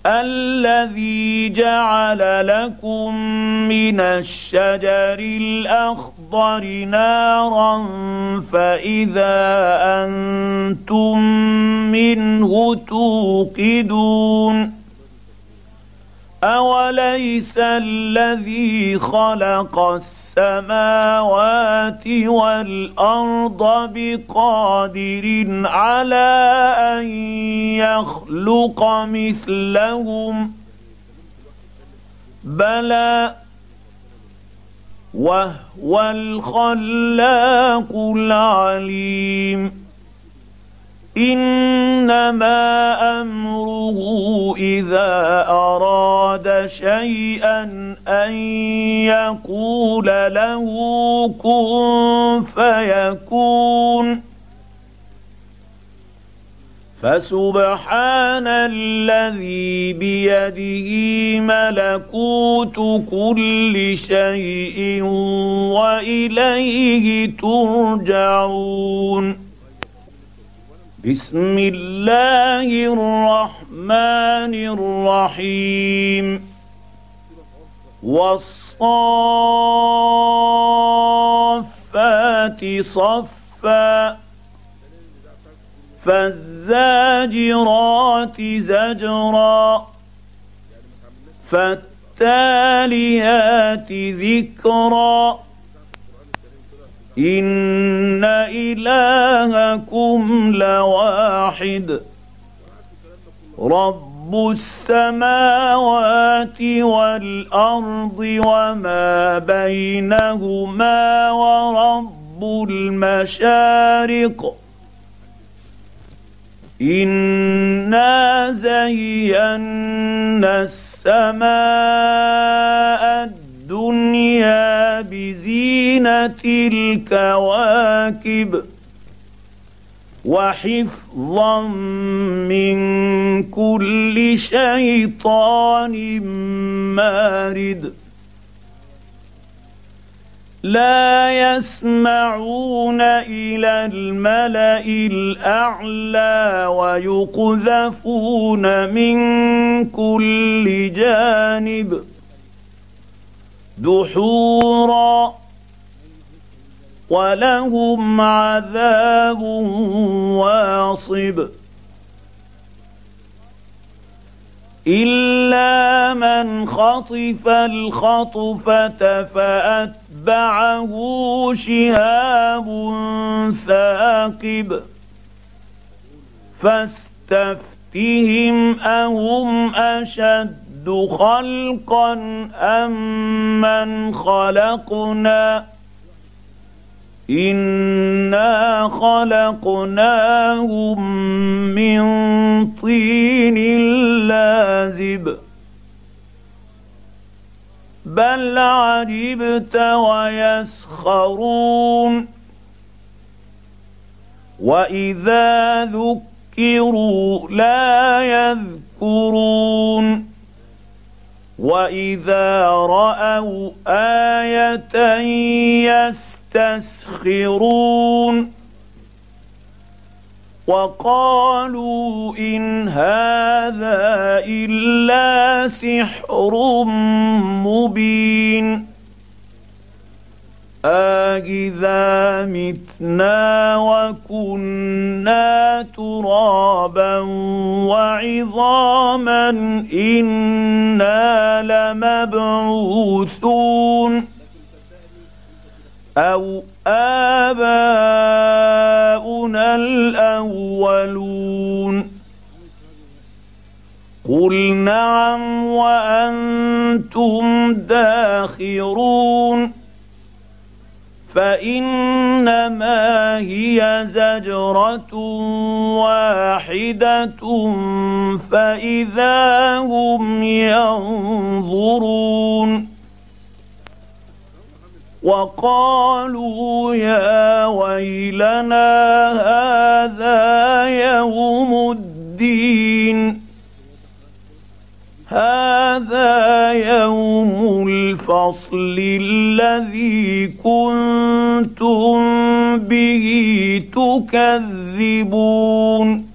الذي جعل لكم من الشجر الأخضر نارا فإذا أنتم منه توقدون أوليس الذي خلق السماوات والأرض بقادر على أن يخلق مثلهم بلى وهو الخلاق العليم إنما أمره إذا أراد شيئا أن يقول له كن فيكون فسبحان الذي بيده ملكوت كل شيء وإليه ترجعون بسم الله الرحمن الرحيم والصافات صفا فالزاجرات زجرا فالتاليات ذكرا إن إلهكم لواحد رب السماوات والأرض وما بينهما ورب المشارق إنا زينا السماء الدنيا بزينة الكواكب وحفظا من كل شيطان مارد لا يسمعون إلى الملأ الأعلى ويقذفون من كل جانب دحورا ولهم عذاب واصب إلا من خطف الخطفة فأتبعه شهاب ثاقب فاستفتهم أهم أشد خلقا أم من خلقنا إنا خلقناهم من طين لازب بل عجبت ويسخرون وإذا ذكروا لا يذكرون وإذا رأوا آية يستسخرون وقالوا إن هذا إلا سحر مبين أإذا متنا وكنا ترابا وعظاما إنا لمبعوثون أو آباؤنا الأولون قل نعم وأنتم داخرون فإنما هي زجرة واحدة فإذا هم ينظرون وقالوا يا ويلنا هذا يوم الدين هذا يوم الفصل الذي كنتم به تكذبون